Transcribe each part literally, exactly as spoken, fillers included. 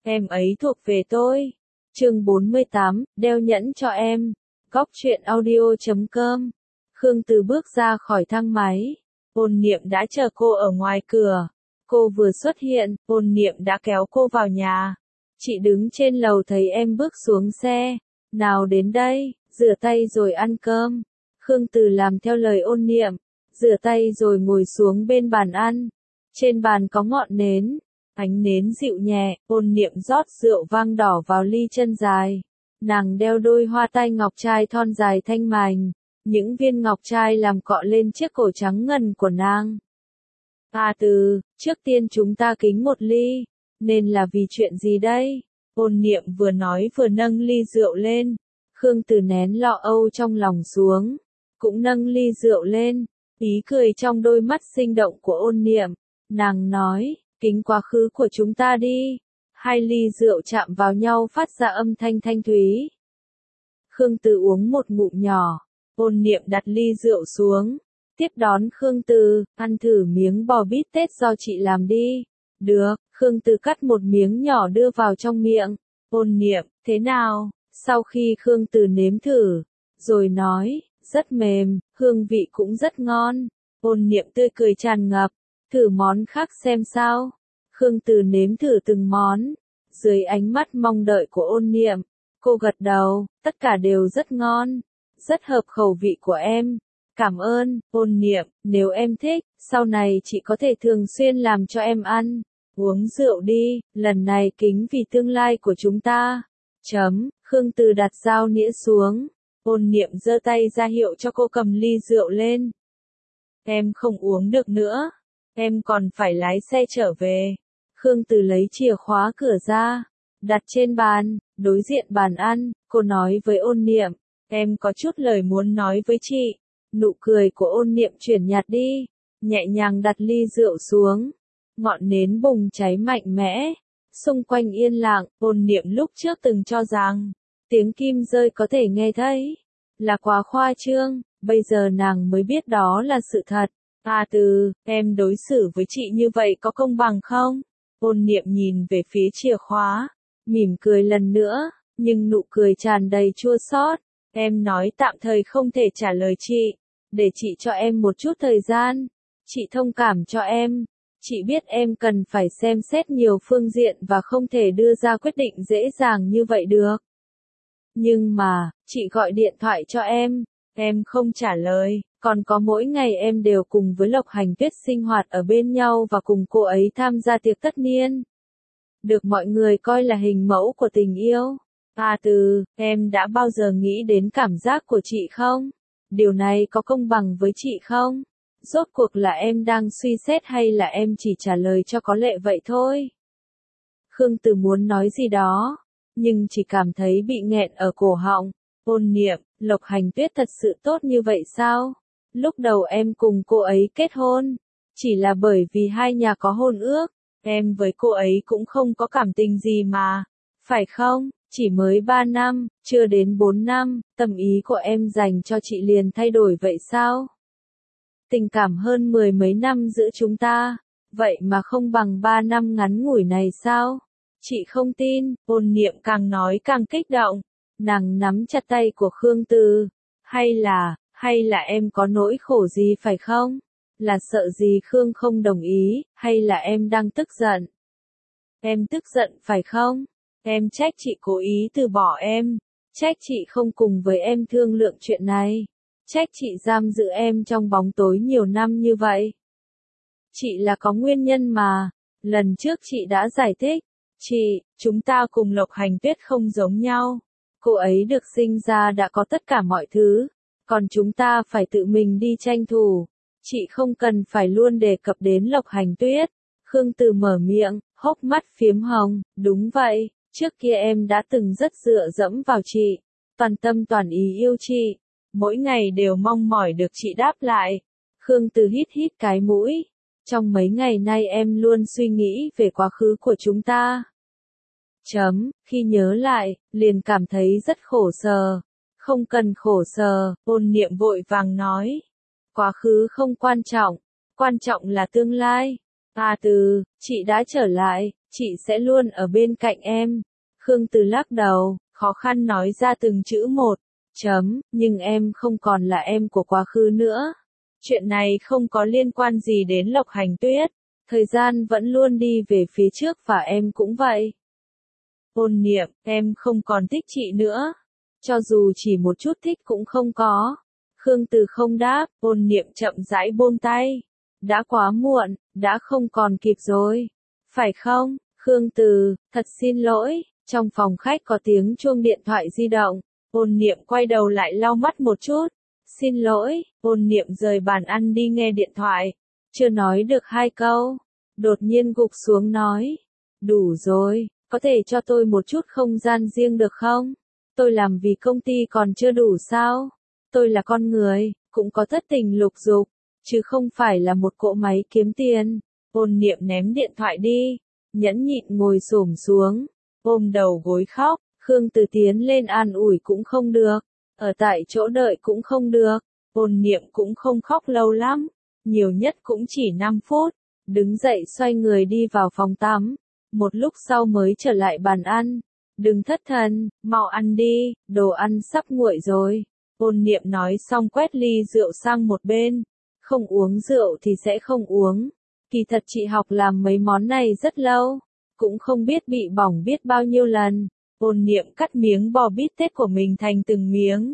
em ấy thuộc về tôi. Chương bốn mươi tám, đeo nhẫn cho em. Góc truyện audio chấm com. Khương Từ bước ra khỏi thang máy. Ôn Niệm đã chờ cô ở ngoài cửa. Cô vừa xuất hiện, Ôn Niệm đã kéo cô vào nhà. Chị đứng trên lầu thấy em bước xuống xe. Nào đến đây, rửa tay rồi ăn cơm. Khương Từ làm theo lời Ôn Niệm. Rửa tay rồi ngồi xuống bên bàn ăn. Trên bàn có ngọn nến. Ánh nến dịu nhẹ, Ôn Niệm rót rượu vang đỏ vào ly chân dài. Nàng đeo đôi hoa tai ngọc trai thon dài thanh mảnh. Những viên ngọc trai làm cọ lên chiếc cổ trắng ngần của nàng. À Từ, trước tiên chúng ta kính một ly. Nên là vì chuyện gì đây? Ôn Niệm vừa nói vừa nâng ly rượu lên. Khương Từ nén lo âu trong lòng xuống. Cũng nâng ly rượu lên. Ý cười trong đôi mắt sinh động của Ôn Niệm. Nàng nói, kính quá khứ của chúng ta đi. Hai ly rượu chạm vào nhau phát ra âm thanh thanh thúy. Khương Từ uống một ngụm nhỏ. Ôn Niệm đặt ly rượu xuống. Tiếp đón Khương Từ, ăn thử miếng bò bít tết do chị làm đi. Được, Khương Từ cắt một miếng nhỏ đưa vào trong miệng. Ôn Niệm, thế nào? Sau khi Khương Từ nếm thử, rồi nói, rất mềm, hương vị cũng rất ngon. Ôn Niệm tươi cười tràn ngập, thử món khác xem sao. Khương Từ nếm thử từng món. Dưới ánh mắt mong đợi của Ôn Niệm, cô gật đầu, tất cả đều rất ngon. Rất hợp khẩu vị của em. Cảm ơn, Ôn Niệm, nếu em thích, sau này chị có thể thường xuyên làm cho em ăn. Uống rượu đi, lần này kính vì tương lai của chúng ta. Chấm, Khương Từ đặt dao nĩa xuống. Ôn Niệm giơ tay ra hiệu cho cô cầm ly rượu lên. Em không uống được nữa. Em còn phải lái xe trở về. Khương Từ lấy chìa khóa cửa ra. Đặt trên bàn, đối diện bàn ăn, cô nói với Ôn Niệm. Em có chút lời muốn nói với chị. Nụ cười của Ôn Niệm chuyển nhạt đi. Nhẹ nhàng đặt ly rượu xuống. Ngọn nến bùng cháy mạnh mẽ. Xung quanh yên lặng, Ôn Niệm lúc trước từng cho rằng, tiếng kim rơi có thể nghe thấy. Là quá khoa trương, bây giờ nàng mới biết đó là sự thật. À Từ, em đối xử với chị như vậy có công bằng không? Ôn Niệm nhìn về phía chìa khóa. Mỉm cười lần nữa, nhưng nụ cười tràn đầy chua xót. Em nói tạm thời không thể trả lời chị. Để chị cho em một chút thời gian. Chị thông cảm cho em. Chị biết em cần phải xem xét nhiều phương diện và không thể đưa ra quyết định dễ dàng như vậy được. Nhưng mà, chị gọi điện thoại cho em. Em không trả lời. Còn có mỗi ngày em đều cùng với Lộc Hành Tuyết sinh hoạt ở bên nhau và cùng cô ấy tham gia tiệc tất niên. Được mọi người coi là hình mẫu của tình yêu. À Từ, em đã bao giờ nghĩ đến cảm giác của chị không? Điều này có công bằng với chị không? Rốt cuộc là em đang suy xét hay là em chỉ trả lời cho có lệ vậy thôi? Khương Từ muốn nói gì đó, nhưng chỉ cảm thấy bị nghẹn ở cổ họng. Ôn Niệm, Lộc Hành Tuyết thật sự tốt như vậy sao? Lúc đầu em cùng cô ấy kết hôn, chỉ là bởi vì hai nhà có hôn ước. Em với cô ấy cũng không có cảm tình gì mà, phải không? Chỉ mới ba năm, chưa đến bốn năm, tâm ý của em dành cho chị liền thay đổi vậy sao? Tình cảm hơn mười mấy năm giữa chúng ta, vậy mà không bằng ba năm ngắn ngủi này sao? Chị không tin. Ôn Niệm càng nói càng kích động. Nàng nắm chặt tay của Khương Từ. Hay là, hay là em có nỗi khổ gì phải không? Là sợ gì Khương không đồng ý, hay là em đang tức giận? Em tức giận phải không? Em trách chị cố ý từ bỏ em. Trách chị không cùng với em thương lượng chuyện này. Trách chị giam giữ em trong bóng tối nhiều năm như vậy. Chị là có nguyên nhân mà. Lần trước chị đã giải thích. Chị, chúng ta cùng Lộc Hành Tuyết không giống nhau. Cô ấy được sinh ra đã có tất cả mọi thứ. Còn chúng ta phải tự mình đi tranh thủ. Chị không cần phải luôn đề cập đến Lộc Hành Tuyết. Khương Từ mở miệng, hốc mắt phiếm hồng. Đúng vậy, trước kia em đã từng rất dựa dẫm vào chị. Toàn tâm toàn ý yêu chị. Mỗi ngày đều mong mỏi được chị đáp lại. Khương Từ hít hít cái mũi. Trong mấy ngày nay em luôn suy nghĩ về quá khứ của chúng ta. Chấm, khi nhớ lại, liền cảm thấy rất khổ sở. Không cần khổ sở, Ôn Niệm vội vàng nói. Quá khứ không quan trọng, quan trọng là tương lai. À Từ, chị đã trở lại, Chị sẽ luôn ở bên cạnh em. Khương Từ lắc đầu, khó khăn nói ra từng chữ một. Chấm, nhưng em không còn là em của quá khứ nữa. Chuyện này không có liên quan gì đến Lộc Hành Tuyết. Thời gian vẫn luôn đi về phía trước và em cũng vậy. Ôn Niệm, em không còn thích chị nữa. Cho dù chỉ một chút thích cũng không có. Khương Từ không đáp, Ôn Niệm chậm rãi buông tay. Đã quá muộn, đã không còn kịp rồi. Phải không, Khương Từ, thật xin lỗi. Trong phòng khách có tiếng chuông điện thoại di động. Ôn Niệm quay đầu lại lau mắt một chút. Xin lỗi, Ôn Niệm rời bàn ăn đi nghe điện thoại. Chưa nói được hai câu. Đột nhiên gục xuống nói. Đủ rồi, có thể cho tôi một chút không gian riêng được không? Tôi làm vì công ty còn chưa đủ sao? Tôi là con người, cũng có thất tình lục dục, chứ không phải là một cỗ máy kiếm tiền. Ôn Niệm ném điện thoại đi, nhẫn nhịn ngồi xổm xuống, ôm đầu gối khóc. Khương Từ tiến lên an ủi cũng không được, ở tại chỗ đợi cũng không được. Ôn Niệm cũng không khóc lâu lắm, nhiều nhất cũng chỉ năm phút. Đứng dậy xoay người đi vào phòng tắm, một lúc sau mới trở lại bàn ăn. Đừng thất thần, mau ăn đi, đồ ăn sắp nguội rồi. Ôn Niệm nói xong quét ly rượu sang một bên. Không uống rượu thì sẽ không uống. Kỳ thật chị học làm mấy món này rất lâu, cũng không biết bị bỏng biết bao nhiêu lần. Ôn Niệm cắt miếng bò bít tết của mình thành từng miếng.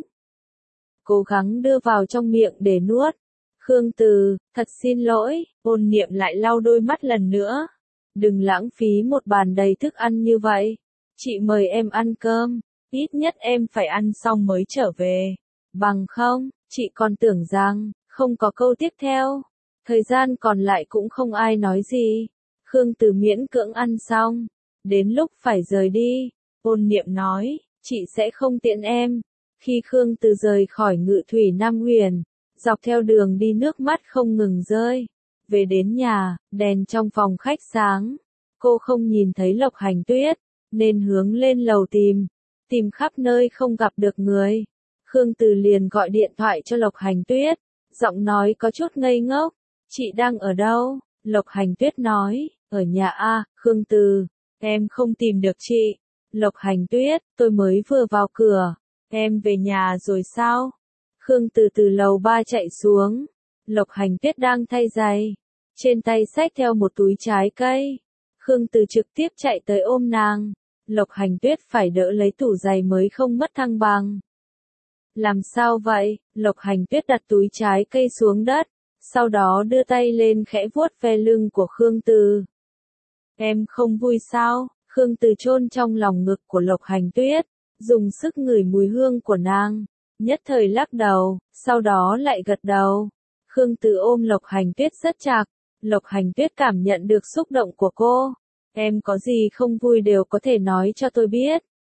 Cố gắng đưa vào trong miệng để nuốt. Khương Từ, thật xin lỗi, Ôn Niệm lại lau đôi mắt lần nữa. Đừng lãng phí một bàn đầy thức ăn như vậy. Chị mời em ăn cơm, ít nhất em phải ăn xong mới trở về. Bằng không, chị còn tưởng rằng, không có câu tiếp theo. Thời gian còn lại cũng không ai nói gì. Khương Từ miễn cưỡng ăn xong. Đến lúc phải rời đi, Ôn Niệm nói, chị sẽ không tiễn em. Khi Khương Từ rời khỏi Ngự Thủy Nam Huyền, dọc theo đường đi nước mắt không ngừng rơi. Về đến nhà, đèn trong phòng khách sáng. Cô không nhìn thấy Lộc Hành Tuyết, nên hướng lên lầu tìm. Tìm khắp nơi không gặp được người. Khương Từ liền gọi điện thoại cho Lộc Hành Tuyết. Giọng nói có chút ngây ngốc. Chị đang ở đâu? Lộc Hành Tuyết nói, ở nhà a. Khương Từ, em không tìm được chị. Lộc Hành Tuyết, tôi mới vừa vào cửa. Em về nhà rồi sao? Khương Từ từ lầu ba chạy xuống. Lộc Hành Tuyết đang thay giày. Trên tay xách theo một túi trái cây. Khương Từ trực tiếp chạy tới ôm nàng. Lộc Hành Tuyết phải đỡ lấy tủ giày mới không mất thăng bằng. Làm sao vậy? Lộc Hành Tuyết đặt túi trái cây xuống đất. Sau đó đưa tay lên khẽ vuốt ve lưng của Khương Từ. Em không vui sao? Khương Từ chôn trong lòng ngực của Lộc Hành Tuyết, dùng sức ngửi mùi hương của nàng. Nhất thời lắc đầu, sau đó lại gật đầu. Khương Từ ôm Lộc Hành Tuyết rất chặt. Lộc Hành Tuyết cảm nhận được xúc động của cô. Em có gì không vui đều có thể nói cho tôi biết.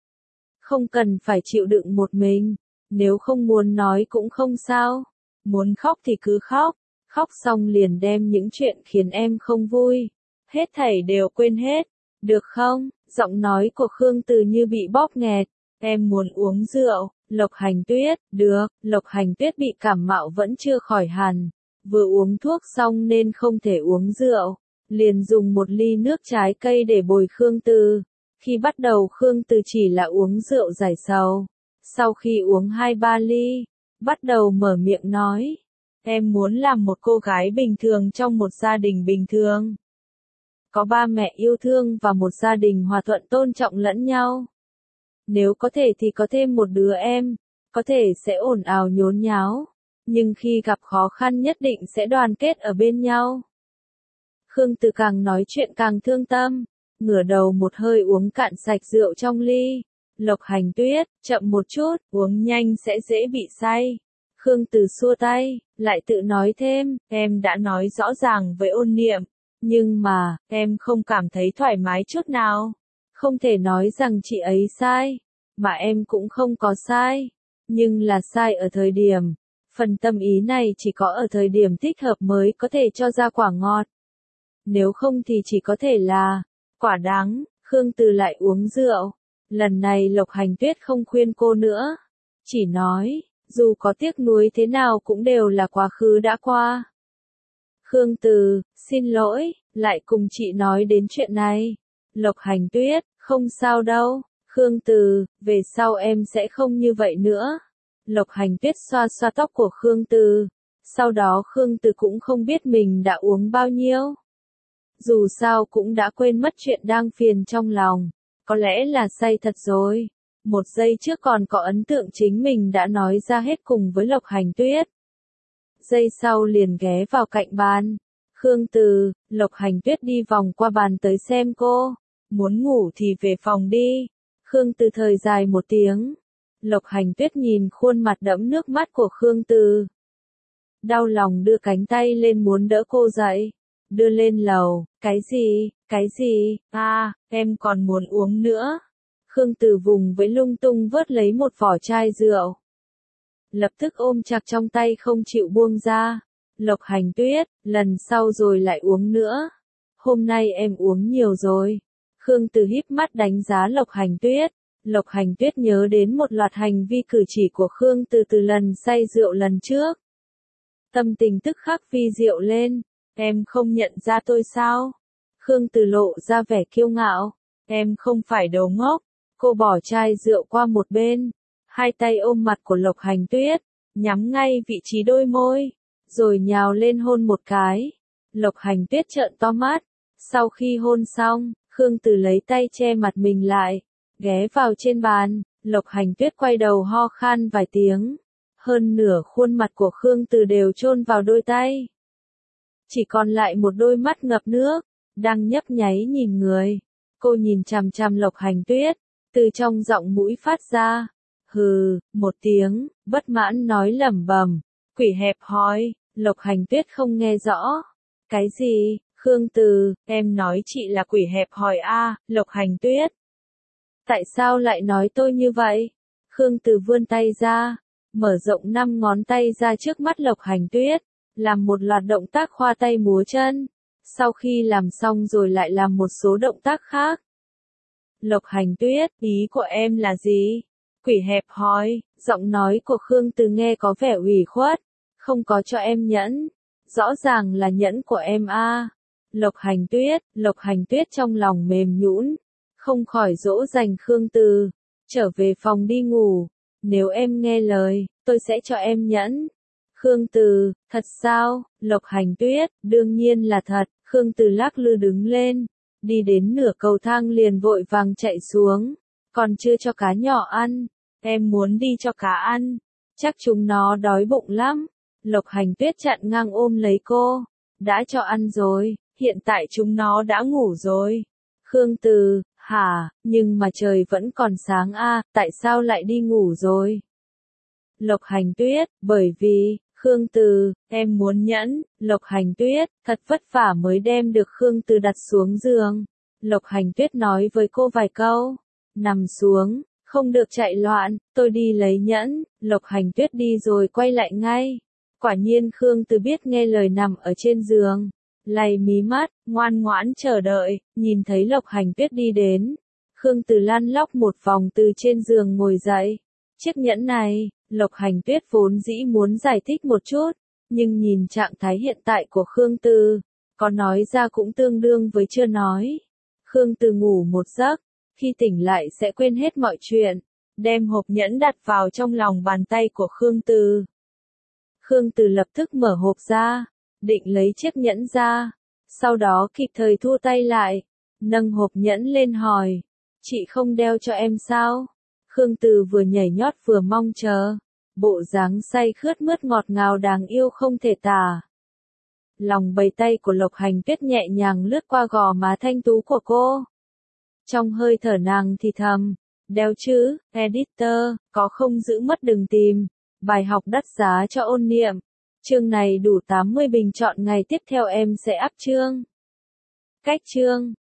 Không cần phải chịu đựng một mình. Nếu không muốn nói cũng không sao. Muốn khóc thì cứ khóc. Khóc xong liền đem những chuyện khiến em không vui. Hết thảy đều quên hết. Được không? Giọng nói của Khương Từ như bị bóp nghẹt. Em muốn uống rượu. Lộc Hành Tuyết, được. Lộc Hành Tuyết bị cảm mạo vẫn chưa khỏi hẳn. Vừa uống thuốc xong nên không thể uống rượu. Liền dùng một ly nước trái cây để bồi Khương Từ. Khi bắt đầu Khương Từ chỉ là uống rượu giải sầu. Sau khi uống hai ba ly, bắt đầu mở miệng nói. Em muốn làm một cô gái bình thường trong một gia đình bình thường. Có ba mẹ yêu thương và một gia đình hòa thuận tôn trọng lẫn nhau. Nếu có thể thì có thêm một đứa em, có thể sẽ ồn ào nhốn nháo. Nhưng khi gặp khó khăn nhất định sẽ đoàn kết ở bên nhau. Khương Từ càng nói chuyện càng thương tâm, ngửa đầu một hơi uống cạn sạch rượu trong ly. Lộc Hành Tuyết, chậm một chút, uống nhanh sẽ dễ bị say. Khương Từ xua tay, lại tự nói thêm, em đã nói rõ ràng với Ôn Niệm, nhưng mà, em không cảm thấy thoải mái chút nào. Không thể nói rằng chị ấy sai, mà em cũng không có sai, nhưng là sai ở thời điểm. Phần tâm ý này chỉ có ở thời điểm thích hợp mới có thể cho ra quả ngọt. Nếu không thì chỉ có thể là quả đắng. Khương Từ lại uống rượu. Lần này Lộc Hành Tuyết không khuyên cô nữa. Chỉ nói, dù có tiếc nuối thế nào cũng đều là quá khứ đã qua. Khương Từ, xin lỗi, lại cùng chị nói đến chuyện này. Lộc Hành Tuyết, không sao đâu. Khương Từ, về sau em sẽ không như vậy nữa. Lộc Hành Tuyết xoa xoa tóc của Khương Từ. Sau đó Khương Từ cũng không biết mình đã uống bao nhiêu. Dù sao cũng đã quên mất chuyện đang phiền trong lòng. Có lẽ là say thật rồi. Một giây trước còn có ấn tượng chính mình đã nói ra hết cùng với Lộc Hành Tuyết. Giây sau liền ghé vào cạnh bàn. Khương Từ, Lộc Hành Tuyết đi vòng qua bàn tới xem cô. Muốn ngủ thì về phòng đi. Khương Từ thời dài một tiếng. Lộc Hành Tuyết nhìn khuôn mặt đẫm nước mắt của Khương Từ. Đau lòng đưa cánh tay lên muốn đỡ cô dậy. Đưa lên lầu, cái gì, cái gì, à, em còn muốn uống nữa. Khương Từ vùng với lung tung vớt lấy một vỏ chai rượu. Lập tức ôm chặt trong tay không chịu buông ra. Lộc Hành Tuyết, lần sau rồi lại uống nữa. Hôm nay em uống nhiều rồi. Khương Từ híp mắt đánh giá Lộc Hành Tuyết. Lộc Hành Tuyết nhớ đến một loạt hành vi cử chỉ của Khương Từ từ lần say rượu lần trước. Tâm tình tức khắc vi diệu lên. Em không nhận ra tôi sao? Khương Từ lộ ra vẻ kiêu ngạo. Em không phải đồ ngốc. Cô bỏ chai rượu qua một bên. Hai tay ôm mặt của Lộc Hành Tuyết. Nhắm ngay vị trí đôi môi. Rồi nhào lên hôn một cái. Lộc Hành Tuyết trợn to mắt. Sau khi hôn xong, Khương Từ lấy tay che mặt mình lại. Ghé vào trên bàn. Lộc Hành Tuyết quay đầu ho khan vài tiếng. Hơn nửa khuôn mặt của Khương Từ đều chôn vào đôi tay. Chỉ còn lại một đôi mắt ngập nước, đang nhấp nháy nhìn người. Cô nhìn chằm chằm Lộc Hành Tuyết, từ trong giọng mũi phát ra. Hừ, một tiếng, bất mãn nói lẩm bẩm. Quỷ hẹp hòi. Lộc Hành Tuyết không nghe rõ. Cái gì, Khương Từ, em nói chị là quỷ hẹp hòi à, Lộc Hành Tuyết. Tại sao lại nói tôi như vậy? Khương Từ vươn tay ra, mở rộng năm ngón tay ra trước mắt Lộc Hành Tuyết, làm một loạt động tác khoa tay múa chân. Sau khi làm xong rồi lại làm một số động tác khác. Lộc Hành Tuyết, ý của em là gì? Quỷ hẹp hòi, giọng nói của Khương Từ nghe có vẻ ủy khuất. Không có cho em nhẫn. Rõ ràng là nhẫn của em a. À. Lộc Hành Tuyết, Lộc Hành Tuyết trong lòng mềm nhũn, không khỏi dỗ dành Khương Từ. Trở về phòng đi ngủ. Nếu em nghe lời, tôi sẽ cho em nhẫn. Khương Từ, thật sao? Lộc Hành Tuyết, đương nhiên là thật. Khương Từ lắc lư đứng lên. Đi đến nửa cầu thang liền vội vàng chạy xuống. Còn chưa cho cá nhỏ ăn. Em muốn đi cho cá ăn. Chắc chúng nó đói bụng lắm. Lộc Hành Tuyết chặn ngang ôm lấy cô. Đã cho ăn rồi, hiện tại chúng nó đã ngủ rồi. Khương Từ, hả, nhưng mà trời vẫn còn sáng a, à, tại sao lại đi ngủ rồi? Lộc Hành Tuyết, bởi vì, Khương Từ, em muốn nhẫn. Lộc Hành Tuyết, thật vất vả mới đem được Khương Từ đặt xuống giường. Lộc Hành Tuyết nói với cô vài câu. Nằm xuống, không được chạy loạn, tôi đi lấy nhẫn. Lộc Hành Tuyết đi rồi quay lại ngay. Quả nhiên Khương Từ biết nghe lời nằm ở trên giường. Lay mí mắt, ngoan ngoãn chờ đợi, nhìn thấy Lộc Hành Tuyết đi đến. Khương Từ lăn lóc một vòng từ trên giường ngồi dậy. Chiếc nhẫn này, Lộc Hành Tuyết vốn dĩ muốn giải thích một chút, nhưng nhìn trạng thái hiện tại của Khương Từ, có nói ra cũng tương đương với chưa nói. Khương Từ ngủ một giấc, khi tỉnh lại sẽ quên hết mọi chuyện, đem hộp nhẫn đặt vào trong lòng bàn tay của Khương Từ. Khương Từ lập tức mở hộp ra, định lấy chiếc nhẫn ra, sau đó kịp thời thu tay lại, nâng hộp nhẫn lên hỏi, chị không đeo cho em sao? Khương Từ vừa nhảy nhót vừa mong chờ, bộ dáng say khướt mướt ngọt ngào đáng yêu không thể tả. Lòng bầy tay của Lộc Hành Tuyết nhẹ nhàng lướt qua gò má thanh tú của cô. Trong hơi thở nàng thì thầm, đeo chứ, editor, có không giữ mất đừng tìm. Bài học đắt giá cho ôn niệm. Chương này đủ tám mươi bình chọn, ngày tiếp theo em sẽ up chương. Cách chương